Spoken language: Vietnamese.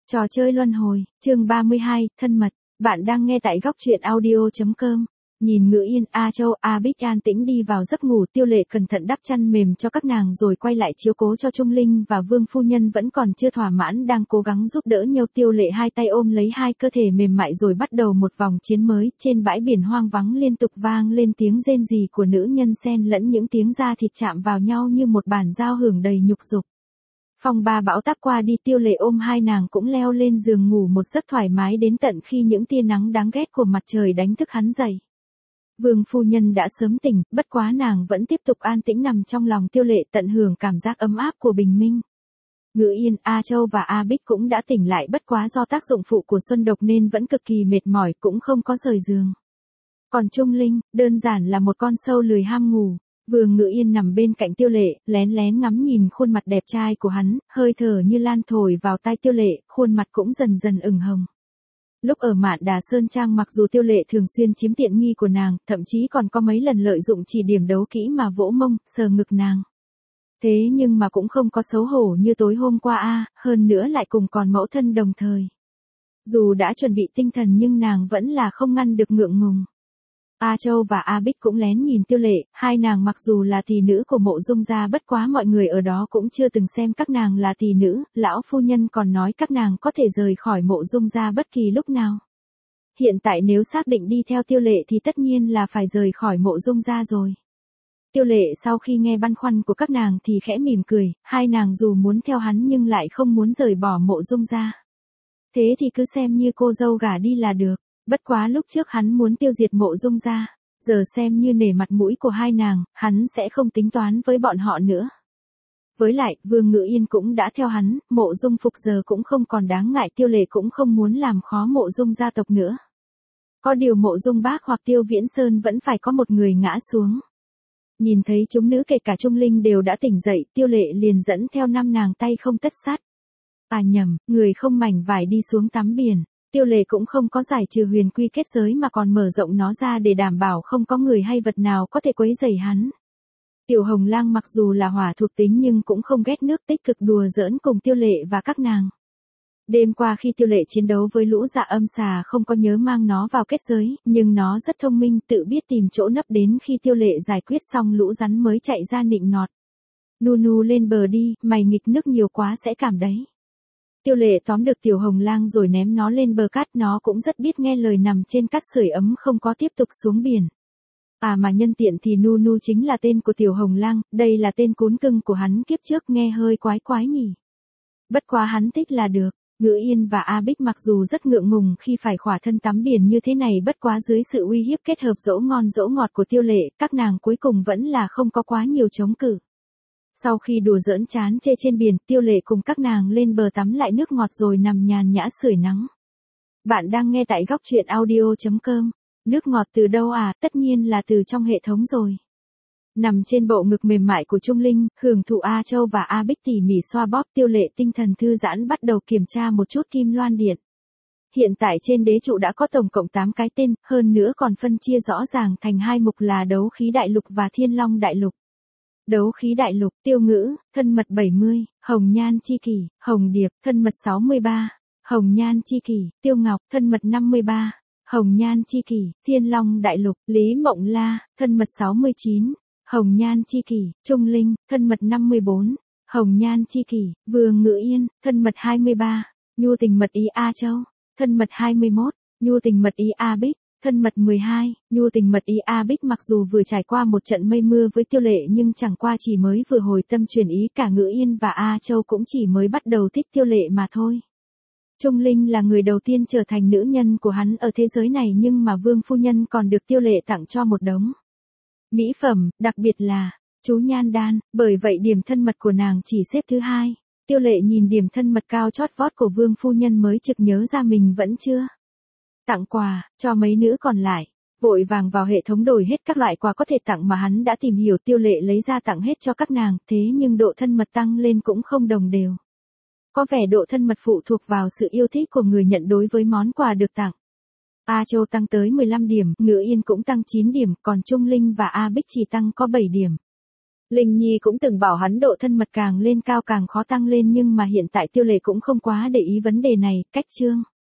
Trò chơi luân hồi, chương 32, thân mật. Bạn đang nghe tại góc truyện audio.com. Nhìn Ngự Yên, A Châu, A Bích an tĩnh đi vào giấc ngủ, Tiêu Lệ cẩn thận đắp chăn mềm cho các nàng rồi quay lại chiếu cố cho Trung Linh và Vương phu nhân vẫn còn chưa thỏa mãn đang cố gắng giúp đỡ nhau. Tiêu Lệ hai tay ôm lấy hai cơ thể mềm mại rồi bắt đầu một vòng chiến mới. Trên bãi biển hoang vắng liên tục vang lên tiếng rên rỉ của nữ nhân xen lẫn những tiếng da thịt chạm vào nhau như một bản giao hưởng đầy nhục dục. Phong ba bão táp qua đi, Tiêu Lệ ôm hai nàng cũng leo lên giường ngủ một giấc thoải mái đến tận khi những tia nắng đáng ghét của mặt trời đánh thức hắn dậy. Vương phu nhân đã sớm tỉnh, bất quá nàng vẫn tiếp tục an tĩnh nằm trong lòng Tiêu Lệ tận hưởng cảm giác ấm áp của bình minh. Ngự Yên, A Châu và A Bích cũng đã tỉnh lại, bất quá do tác dụng phụ của xuân độc nên vẫn cực kỳ mệt mỏi, cũng không có rời giường. Còn Trung Linh, đơn giản là một con sâu lười ham ngủ. Vương Ngự Yên nằm bên cạnh Tiêu Lệ, lén lén ngắm nhìn khuôn mặt đẹp trai của hắn, hơi thở như lan thổi vào tai Tiêu Lệ, khuôn mặt cũng dần dần ửng hồng. Lúc ở Mạn Đà Sơn Trang, mặc dù Tiêu Lệ thường xuyên chiếm tiện nghi của nàng, thậm chí còn có mấy lần lợi dụng chỉ điểm đấu kỹ mà vỗ mông, sờ ngực nàng. Thế nhưng mà cũng không có xấu hổ như tối hôm qua hơn nữa lại cùng còn mẫu thân đồng thời. Dù đã chuẩn bị tinh thần nhưng nàng vẫn là không ngăn được ngượng ngùng. A Châu và A Bích cũng lén nhìn Tiêu Lệ, hai nàng mặc dù là tỷ nữ của Mộ Dung gia, bất quá mọi người ở đó cũng chưa từng xem các nàng là tỷ nữ, lão phu nhân còn nói các nàng có thể rời khỏi Mộ Dung gia bất kỳ lúc nào. Hiện tại nếu xác định đi theo Tiêu Lệ thì tất nhiên là phải rời khỏi Mộ Dung gia rồi. Tiêu Lệ sau khi nghe băn khoăn của các nàng thì khẽ mỉm cười, hai nàng dù muốn theo hắn nhưng lại không muốn rời bỏ Mộ Dung gia. Thế thì cứ xem như cô dâu gả đi là được. Bất quá lúc trước hắn muốn tiêu diệt Mộ Dung gia, giờ xem như nể mặt mũi của hai nàng, hắn sẽ không tính toán với bọn họ nữa. Với lại, Vương Ngự Yên cũng đã theo hắn, Mộ Dung Phục giờ cũng không còn đáng ngại, Tiêu Lệ cũng không muốn làm khó Mộ Dung gia tộc nữa. Có điều Mộ Dung Bác hoặc Tiêu Viễn Sơn vẫn phải có một người ngã xuống. Nhìn thấy chúng nữ kể cả Trung Linh đều đã tỉnh dậy, Tiêu Lệ liền dẫn theo năm nàng tay không tất sát. Nhầm, người không mảnh vải đi xuống tắm biển. Tiêu Lệ cũng không có giải trừ huyền quy kết giới mà còn mở rộng nó ra để đảm bảo không có người hay vật nào có thể quấy rầy hắn. Tiểu Hồng Lang mặc dù là hỏa thuộc tính nhưng cũng không ghét nước, tích cực đùa giỡn cùng Tiêu Lệ và các nàng. Đêm qua khi Tiêu Lệ chiến đấu với lũ dạ âm xà không có nhớ mang nó vào kết giới, nhưng nó rất thông minh, tự biết tìm chỗ nấp, đến khi Tiêu Lệ giải quyết xong lũ rắn mới chạy ra nịnh nọt. Nu lên bờ đi, mày nghịch nước nhiều quá sẽ cảm đấy. Tiêu Lệ tóm được Tiểu Hồng Lang rồi ném nó lên bờ cát, nó cũng rất biết nghe lời, nằm trên cát sưởi ấm không có tiếp tục xuống biển. Mà nhân tiện thì Nu chính là tên của Tiểu Hồng Lang, đây là tên cún cưng của hắn kiếp trước, nghe hơi quái quái nhỉ. Bất quá hắn thích là được. Ngự Yên và A Bích mặc dù rất ngượng ngùng khi phải khỏa thân tắm biển như thế này, bất quá dưới sự uy hiếp kết hợp dỗ ngon dỗ ngọt của Tiêu Lệ, các nàng cuối cùng vẫn là không có quá nhiều chống cự. Sau khi đùa giỡn chán chê trên biển, Tiêu Lệ cùng các nàng lên bờ tắm lại nước ngọt rồi nằm nhàn nhã sưởi nắng. Bạn đang nghe tại góc truyện audio.com. Nước ngọt từ đâu tất nhiên là từ trong hệ thống rồi. Nằm trên bộ ngực mềm mại của Trung Linh, hưởng thụ A Châu và A Bích tỉ mỉ xoa bóp, Tiêu Lệ tinh thần thư giãn bắt đầu kiểm tra một chút kim loan điện. Hiện tại trên đế trụ đã có tổng cộng 8 cái tên, hơn nữa còn phân chia rõ ràng thành hai mục là đấu khí đại lục và thiên long đại lục. Đấu khí đại lục, Tiêu Ngữ, thân mật 70, Hồng Nhan chi kỷ, Hồng Điệp, thân mật 63, Hồng Nhan chi kỷ, Tiêu Ngọc, thân mật 53, Hồng Nhan chi kỷ, Thiên Long đại lục, Lý Mộng La, thân mật 69, Hồng Nhan chi kỷ, Trung Linh, thân mật 54, Hồng Nhan chi kỷ, Vương Ngự Yên, thân mật 23, Nhu tình mật ý A Châu, thân mật 21, Nhu tình mật ý A Bích, thân mật 12, Nhu tình mật ý A Bích mặc dù vừa trải qua một trận mây mưa với Tiêu Lệ nhưng chẳng qua chỉ mới vừa hồi tâm chuyển ý, cả Ngự Yên và A Châu cũng chỉ mới bắt đầu thích Tiêu Lệ mà thôi. Trung Linh là người đầu tiên trở thành nữ nhân của hắn ở thế giới này, nhưng mà Vương phu nhân còn được Tiêu Lệ tặng cho một đống mỹ phẩm, đặc biệt là chú nhan đan, bởi vậy điểm thân mật của nàng chỉ xếp thứ 2. Tiêu Lệ nhìn điểm thân mật cao chót vót của Vương phu nhân mới chực nhớ ra mình vẫn chưa tặng quà cho mấy nữ còn lại, vội vàng vào hệ thống đổi hết các loại quà có thể tặng mà hắn đã tìm hiểu. Tiêu Lệ lấy ra tặng hết cho các nàng, thế nhưng độ thân mật tăng lên cũng không đồng đều. Có vẻ độ thân mật phụ thuộc vào sự yêu thích của người nhận đối với món quà được tặng. A Châu tăng tới 15 điểm, Ngự Yên cũng tăng 9 điểm, còn Trung Linh và A Bích chỉ tăng có 7 điểm. Linh Nhi cũng từng bảo hắn độ thân mật càng lên cao càng khó tăng lên nhưng mà hiện tại Tiêu Lệ cũng không quá để ý vấn đề này, cách Trương